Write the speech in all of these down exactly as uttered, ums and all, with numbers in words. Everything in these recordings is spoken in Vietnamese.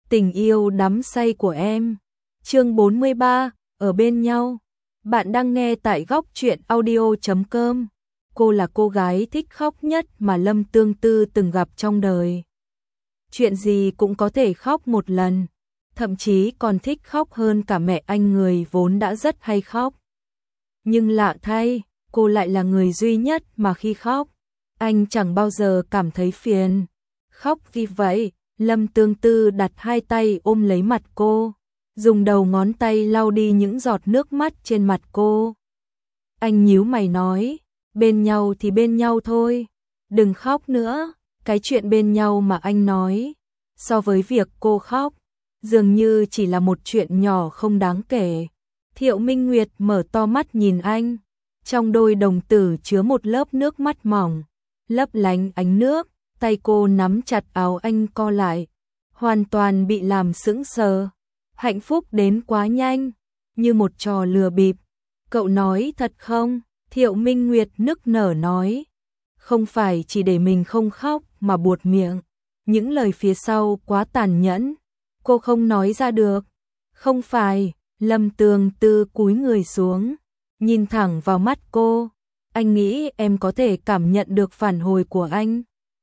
Tình yêu đắm say của em. Chương bốn mươi ba, ở bên nhau. Bạn đang nghe tại góc truyện audio chấm com. Cô là cô gái thích khóc nhất mà Lâm Tương Tư từng gặp trong đời. Chuyện gì cũng có thể khóc một lần, thậm chí còn thích khóc hơn cả mẹ anh người vốn đã rất hay khóc. Nhưng lạ thay, cô lại là người duy nhất mà khi khóc, anh chẳng bao giờ cảm thấy phiền. Khóc vì vậy, Lâm Tương Tư đặt hai tay ôm lấy mặt cô, dùng đầu ngón tay lau đi những giọt nước mắt trên mặt cô. Anh nhíu mày nói, bên nhau thì bên nhau thôi, đừng khóc nữa. Cái chuyện bên nhau mà anh nói, so với việc cô khóc, dường như chỉ là một chuyện nhỏ không đáng kể. Thiệu Minh Nguyệt mở to mắt nhìn anh, trong đôi đồng tử chứa một lớp nước mắt mỏng, lấp lánh ánh nước. Tay cô nắm chặt áo anh co lại, hoàn toàn bị làm sững sờ. Hạnh phúc đến quá nhanh, như một trò lừa bịp. Cậu nói thật không? Thiệu Minh Nguyệt nức nở nói. Không phải chỉ để mình không khóc mà buột miệng. Những lời phía sau quá tàn nhẫn, cô không nói ra được. Không phải. Lâm Tương Tư cúi người xuống, nhìn thẳng vào mắt cô. Anh nghĩ em có thể cảm nhận được phản hồi của anh.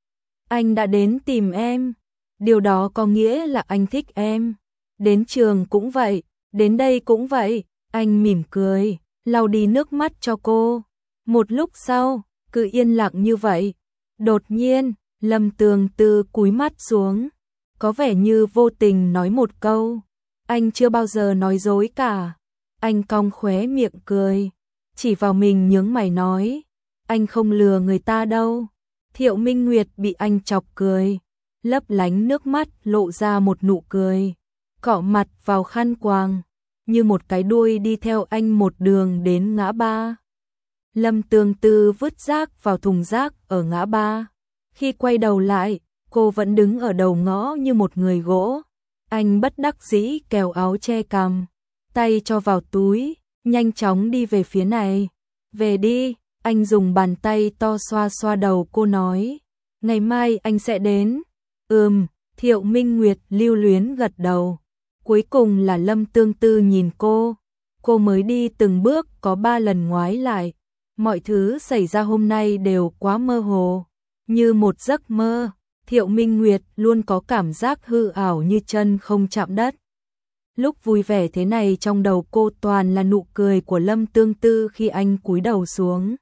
Anh đã đến tìm em, điều đó có nghĩa là anh thích em. Đến trường cũng vậy, đến đây cũng vậy. Anh mỉm cười, lau đi nước mắt cho cô. Một lúc sau, cứ yên lặng như vậy. Đột nhiên, Lâm Tương Tư cúi mắt xuống, có vẻ như vô tình nói một câu. Anh chưa bao giờ nói dối cả. Anh cong khóe miệng cười, chỉ vào mình nhướng mày nói, anh không lừa người ta đâu. Thiệu Minh Nguyệt bị anh chọc cười, lấp lánh nước mắt lộ ra một nụ cười, cọ mặt vào khăn quàng, như một cái đuôi đi theo anh một đường đến ngã ba. Lâm Tương Tư vứt rác vào thùng rác ở ngã ba. Khi quay đầu lại, cô vẫn đứng ở đầu ngõ như một người gỗ. Anh bất đắc dĩ kéo áo che cằm, tay cho vào túi, nhanh chóng đi về phía này. Về đi. Anh dùng bàn tay to xoa xoa đầu cô nói, ngày mai anh sẽ đến. Ừm, Thiệu Minh Nguyệt lưu luyến gật đầu. Cuối cùng là Lâm Tương Tư nhìn cô. Cô mới đi từng bước có ba lần ngoái lại. Mọi thứ xảy ra hôm nay đều quá mơ hồ, như một giấc mơ. Thiệu Minh Nguyệt luôn có cảm giác hư ảo như chân không chạm đất. Lúc vui vẻ thế này trong đầu cô toàn là nụ cười của Lâm Tương Tư khi anh cúi đầu xuống.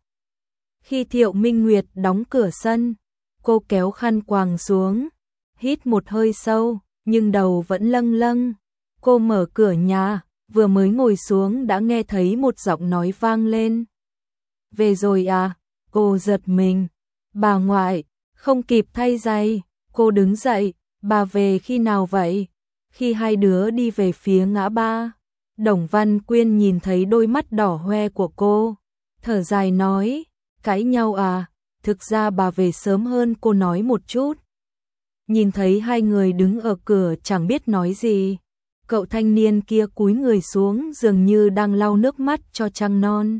Khi Thiệu Minh Nguyệt đóng cửa sân, cô kéo khăn quàng xuống, hít một hơi sâu, nhưng đầu vẫn lâng lâng. Cô mở cửa nhà, vừa mới ngồi xuống đã nghe thấy một giọng nói vang lên. Về rồi à? Cô giật mình. Bà ngoại, không kịp thay giày. Cô đứng dậy, bà về khi nào vậy? Khi hai đứa đi về phía ngã ba, Đồng Văn Quyên nhìn thấy đôi mắt đỏ hoe của cô, thở dài nói, cãi nhau à? Thực ra bà về sớm hơn cô nói một chút. Nhìn thấy hai người đứng ở cửa chẳng biết nói gì, cậu thanh niên kia cúi người xuống dường như đang lau nước mắt cho trăng non.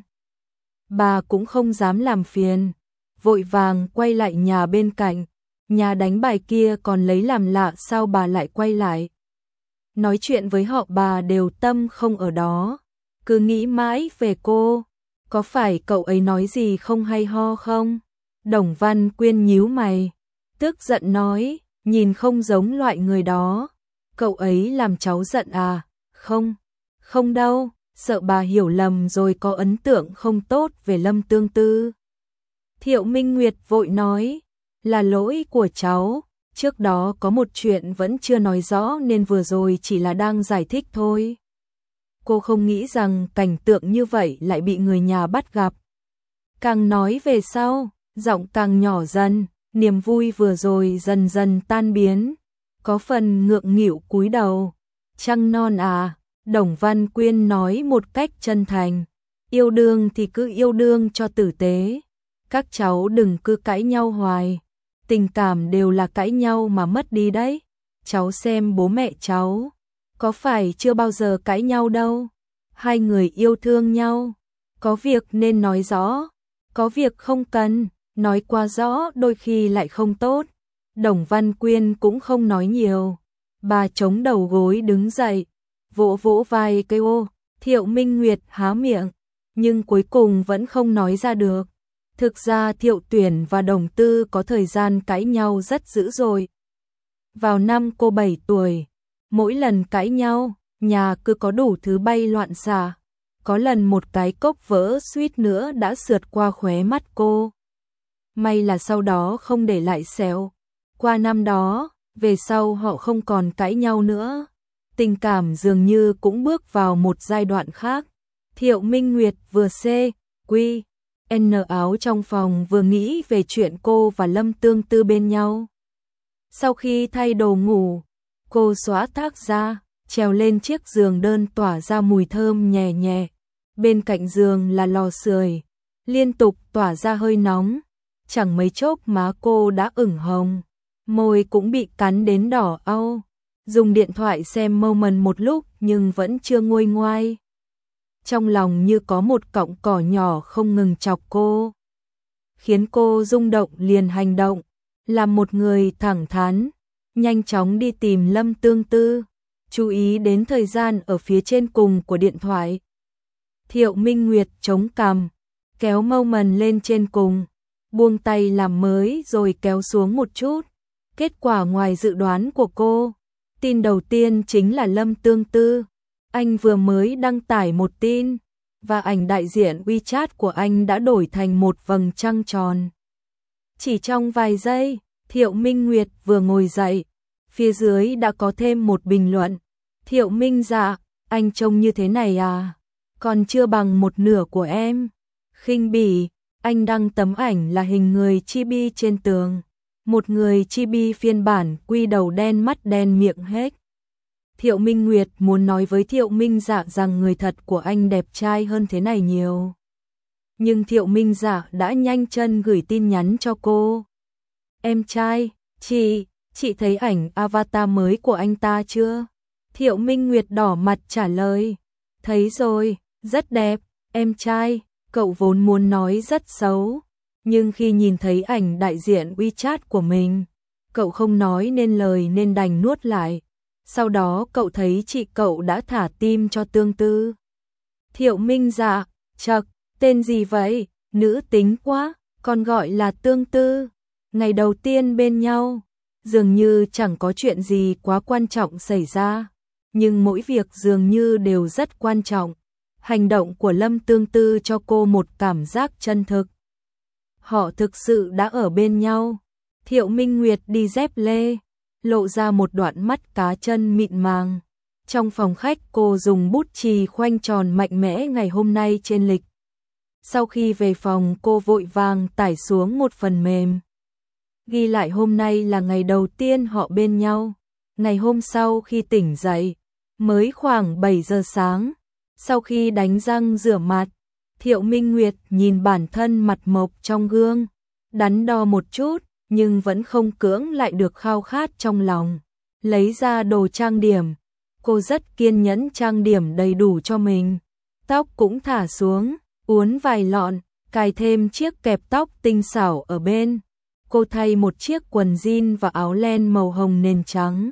Bà cũng không dám làm phiền, vội vàng quay lại nhà bên cạnh. Nhà đánh bài kia còn lấy làm lạ sao bà lại quay lại. Nói chuyện với họ bà đều tâm không ở đó, cứ nghĩ mãi về cô. Có phải cậu ấy nói gì không hay ho không? Đồng Văn Quyên nhíu mày, tức giận nói, nhìn không giống loại người đó. Cậu ấy làm cháu giận à? Không, không đâu, sợ bà hiểu lầm rồi có ấn tượng không tốt về Lâm Tương Tư. Thiệu Minh Nguyệt vội nói, là lỗi của cháu, trước đó có một chuyện vẫn chưa nói rõ nên vừa rồi chỉ là đang giải thích thôi. Cô không nghĩ rằng cảnh tượng như vậy lại bị người nhà bắt gặp. Càng nói về sau, giọng càng nhỏ dần, niềm vui vừa rồi dần dần tan biến, có phần ngượng nghịu cúi đầu. Trăng non à? Đồng Văn Quyên nói một cách chân thành, yêu đương thì cứ yêu đương cho tử tế. Các cháu đừng cứ cãi nhau hoài, tình cảm đều là cãi nhau mà mất đi đấy. Cháu xem bố mẹ cháu, có phải chưa bao giờ cãi nhau đâu. Hai người yêu thương nhau, có việc nên nói rõ, có việc không cần, nói quá rõ đôi khi lại không tốt. Đồng Văn Quyên cũng không nói nhiều, Bà chống đầu gối đứng dậy, vỗ vỗ vai cây ô. Thiệu Minh Nguyệt há miệng, nhưng cuối cùng vẫn không nói ra được. Thực ra Thiệu Tuyển và Đồng Tư có thời gian cãi nhau rất dữ dội. Vào năm cô bảy tuổi, mỗi lần cãi nhau, nhà cứ có đủ thứ bay loạn xạ. Có lần một cái cốc vỡ suýt nữa đã sượt qua khóe mắt cô. May là sau đó không để lại sẹo. Qua năm đó, về sau họ không còn cãi nhau nữa. Tình cảm dường như cũng bước vào một giai đoạn khác. Thiệu Minh Nguyệt vừa xê, quy, en áo trong phòng vừa nghĩ về chuyện cô và Lâm Tương Tư bên nhau. Sau khi thay đồ ngủ, cô xóa tóc ra, trèo lên chiếc giường đơn tỏa ra mùi thơm nhẹ nhẹ. Bên cạnh giường là lò sưởi, liên tục tỏa ra hơi nóng. Chẳng mấy chốc má cô đã ửng hồng, môi cũng bị cắn đến đỏ au. Dùng điện thoại xem Moment một lúc nhưng vẫn chưa nguôi ngoai. Trong lòng như có một cọng cỏ nhỏ không ngừng chọc cô, khiến cô rung động liền hành động, làm một người thẳng thắn, nhanh chóng đi tìm Lâm Tương Tư, chú ý đến thời gian ở phía trên cùng của điện thoại. Thiệu Minh Nguyệt chống cằm, kéo Moment lên trên cùng, buông tay làm mới rồi kéo xuống một chút. Kết quả ngoài dự đoán của cô. Tin đầu tiên chính là Lâm Tương Tư. Anh vừa mới đăng tải một tin, và ảnh đại diện WeChat của anh đã đổi thành một vầng trăng tròn. Chỉ trong vài giây, Thiệu Minh Nguyệt vừa ngồi dậy, phía dưới đã có thêm một bình luận. Thiệu Minh dạ, anh trông như thế này à? Còn chưa bằng một nửa của em. Khinh bỉ, anh đăng tấm ảnh là hình người chibi trên tường. Một người chibi phiên bản quy đầu đen mắt đen miệng hết. Thiệu Minh Nguyệt muốn nói với Thiệu Minh Dạ rằng người thật của anh đẹp trai hơn thế này nhiều. Nhưng Thiệu Minh Dạ đã nhanh chân gửi tin nhắn cho cô. Em trai, chị, chị thấy ảnh avatar mới của anh ta chưa? Thiệu Minh Nguyệt đỏ mặt trả lời. Thấy rồi, rất đẹp, em trai, cậu vốn muốn nói rất xấu. Nhưng khi nhìn thấy ảnh đại diện WeChat của mình, cậu không nói nên lời nên đành nuốt lại. Sau đó cậu thấy chị cậu đã thả tim cho Tương Tư. Thiệu Minh Dạ, chậc, tên gì vậy? Nữ tính quá, còn gọi là Tương Tư. Ngày đầu tiên bên nhau, dường như chẳng có chuyện gì quá quan trọng xảy ra. Nhưng mỗi việc dường như đều rất quan trọng. Hành động của Lâm Tương Tư cho cô một cảm giác chân thực. Họ thực sự đã ở bên nhau. Thiệu Minh Nguyệt đi dép lê, lộ ra một đoạn mắt cá chân mịn màng. Trong phòng khách cô dùng bút chì khoanh tròn mạnh mẽ ngày hôm nay trên lịch. Sau khi về phòng cô vội vàng tải xuống một phần mềm. Ghi lại hôm nay là ngày đầu tiên họ bên nhau. Ngày hôm sau khi tỉnh dậy, mới khoảng bảy giờ sáng. Sau khi đánh răng rửa mặt, Thiệu Minh Nguyệt nhìn bản thân mặt mộc trong gương, đắn đo một chút, nhưng vẫn không cưỡng lại được khao khát trong lòng. Lấy ra đồ trang điểm, cô rất kiên nhẫn trang điểm đầy đủ cho mình. Tóc cũng thả xuống, uốn vài lọn, cài thêm chiếc kẹp tóc tinh xảo ở bên. Cô thay một chiếc quần jean và áo len màu hồng nền trắng.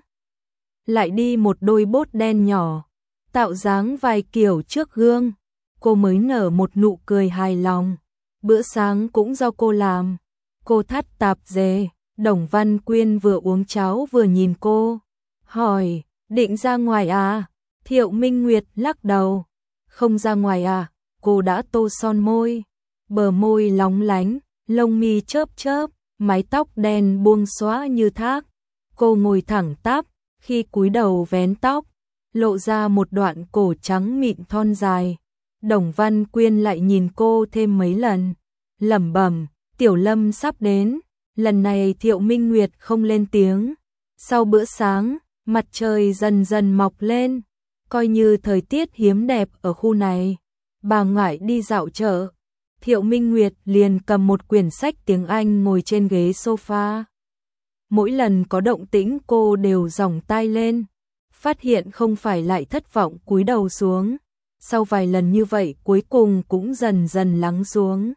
Lại đi một đôi bốt đen nhỏ, tạo dáng vài kiểu trước gương. Cô mới nở một nụ cười hài lòng. Bữa sáng cũng do cô làm. Cô thắt tạp dề. Đồng Văn Quyên vừa uống cháo vừa nhìn cô, hỏi, định ra ngoài à? Thiệu Minh Nguyệt lắc đầu, không ra ngoài à? Cô đã tô son môi, bờ môi lóng lánh, lông mi chớp chớp, mái tóc đen buông xõa như thác. Cô ngồi thẳng tắp, khi cúi đầu vén tóc, lộ ra một đoạn cổ trắng mịn thon dài. Đồng Văn Quyên lại nhìn cô thêm mấy lần, lẩm bẩm, Tiểu Lâm sắp đến. Lần này Thiệu Minh Nguyệt không lên tiếng. Sau bữa sáng, mặt trời dần dần mọc lên, coi như thời tiết hiếm đẹp ở khu này. Bà ngoại đi dạo chợ, Thiệu Minh Nguyệt liền cầm một quyển sách tiếng Anh ngồi trên ghế sofa. Mỗi lần có động tĩnh cô đều giỏng tai lên, phát hiện không phải lại thất vọng cúi đầu xuống. Sau vài lần như vậy cuối cùng cũng dần dần lắng xuống.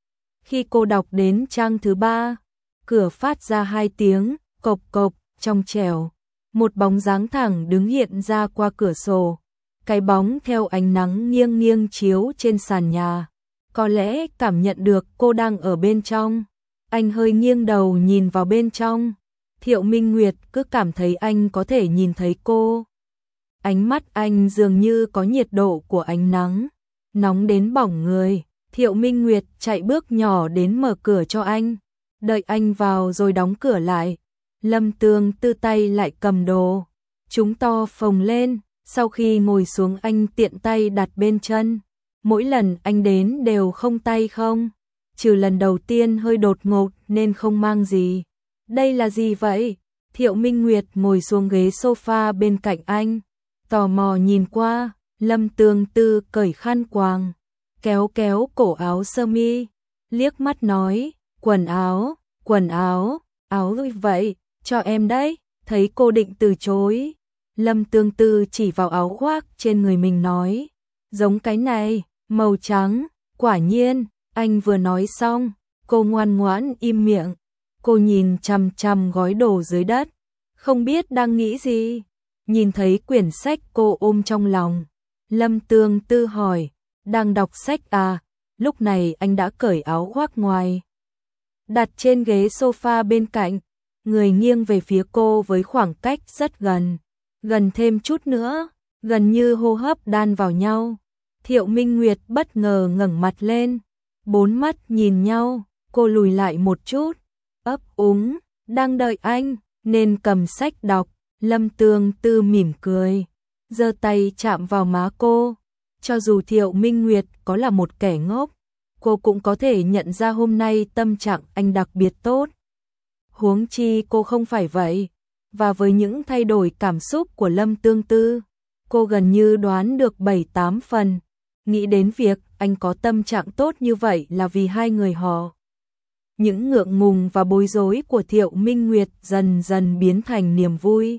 Khi cô đọc đến trang thứ ba, cửa phát ra hai tiếng cộc cộc trong trẻo. một bóng dáng thẳng đứng hiện ra qua cửa sổ. Cái bóng theo ánh nắng nghiêng nghiêng chiếu trên sàn nhà. Có lẽ cảm nhận được cô đang ở bên trong. Anh hơi nghiêng đầu nhìn vào bên trong. Thiệu Minh Nguyệt cứ cảm thấy anh có thể nhìn thấy cô. Ánh mắt anh dường như có nhiệt độ của ánh nắng, nóng đến bỏng người. Thiệu Minh Nguyệt chạy bước nhỏ đến mở cửa cho anh. Đợi anh vào rồi đóng cửa lại. Lâm Tương Tư tay lại cầm đồ. Chúng to phồng lên. Sau khi ngồi xuống anh tiện tay đặt bên chân. Mỗi lần anh đến đều không tay không. Trừ lần đầu tiên hơi đột ngột nên không mang gì. Đây là gì vậy? Thiệu Minh Nguyệt ngồi xuống ghế sofa bên cạnh anh. Tò mò nhìn qua. Lâm Tương Tư cởi khăn quàng. Kéo kéo cổ áo sơ mi. Liếc mắt nói. Quần áo, quần áo, áo vậy, cho em đấy. Thấy cô định từ chối. Lâm Tương Tư chỉ vào áo khoác trên người mình nói. Giống cái này, màu trắng. Quả nhiên, anh vừa nói xong, cô ngoan ngoãn im miệng. Cô nhìn chằm chằm gói đồ dưới đất, không biết đang nghĩ gì. Nhìn thấy quyển sách cô ôm trong lòng, Lâm Tương Tư hỏi, đang đọc sách à? Lúc này anh đã cởi áo khoác ngoài, đặt trên ghế sofa bên cạnh, người nghiêng về phía cô với khoảng cách rất gần, gần thêm chút nữa, gần như hô hấp đan vào nhau. Thiệu Minh Nguyệt bất ngờ ngẩng mặt lên, bốn mắt nhìn nhau, cô lùi lại một chút, ấp úng, đang đợi anh, nên cầm sách đọc. Lâm Tương Tư mỉm cười, giơ tay chạm vào má cô. Cho dù Thiệu Minh Nguyệt có là một kẻ ngốc, cô cũng có thể nhận ra hôm nay tâm trạng anh đặc biệt tốt. Huống chi cô không phải vậy. Và với những thay đổi cảm xúc của Lâm Tương Tư, cô gần như đoán được bảy tám phần. Nghĩ đến việc anh có tâm trạng tốt như vậy là vì hai người họ. Những ngượng ngùng và bối rối của Thiệu Minh Nguyệt dần dần biến thành niềm vui.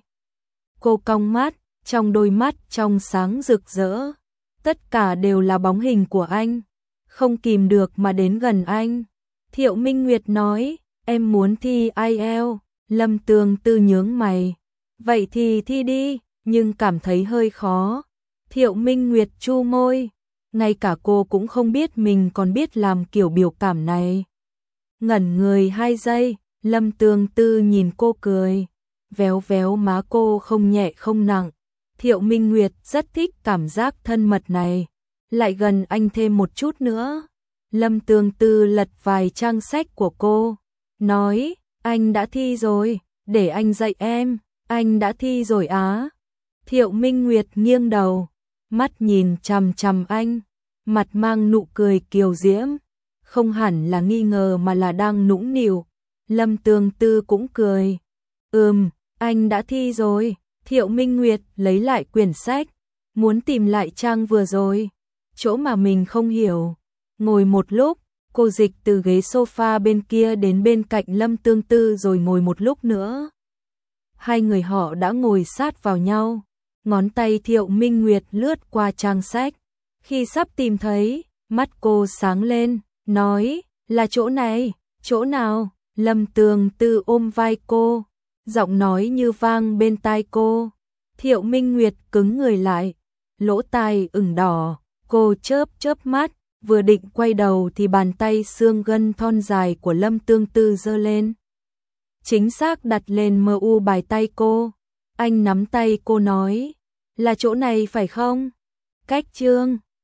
Cô cong mắt, trong đôi mắt trong sáng rực rỡ. Tất cả đều là bóng hình của anh. Không kìm được mà đến gần anh. Thiệu Minh Nguyệt nói, em muốn thi ai eo. Lâm Tương Tư nhướng mày. Vậy thì thi đi, nhưng cảm thấy hơi khó. Thiệu Minh Nguyệt chu môi. Ngay cả cô cũng không biết mình còn biết làm kiểu biểu cảm này. Ngẩn người hai giây, Lâm Tương Tư nhìn cô cười. Véo véo má cô không nhẹ không nặng. Thiệu Minh Nguyệt rất thích cảm giác thân mật này. Lại gần anh thêm một chút nữa. Lâm Tương Tư lật vài trang sách của cô. Nói, anh đã thi rồi, để anh dạy em. Anh đã thi rồi á. Thiệu Minh Nguyệt nghiêng đầu, mắt nhìn chằm chằm anh. Mặt mang nụ cười kiều diễm. Không hẳn là nghi ngờ mà là đang nũng nịu. Lâm Tương Tư cũng cười. Ừm, anh đã thi rồi. Thiệu Minh Nguyệt lấy lại quyển sách, muốn tìm lại trang vừa rồi, chỗ mà mình không hiểu. Ngồi một lúc, cô dịch từ ghế sofa bên kia đến bên cạnh Lâm Tương Tư rồi ngồi một lúc nữa. Hai người họ đã ngồi sát vào nhau, ngón tay Thiệu Minh Nguyệt lướt qua trang sách. Khi sắp tìm thấy, mắt cô sáng lên, nói, là chỗ này, chỗ nào? Lâm Tương Tư ôm vai cô, giọng nói như vang bên tai cô. Thiệu Minh Nguyệt cứng người lại, lỗ tai ửng đỏ, cô chớp chớp mắt, vừa định quay đầu thì bàn tay xương gân thon dài của Lâm Tương Tư giơ lên. Chính xác đặt lên mờ u bài tay cô. Anh nắm tay cô nói, là chỗ này phải không? Cách chương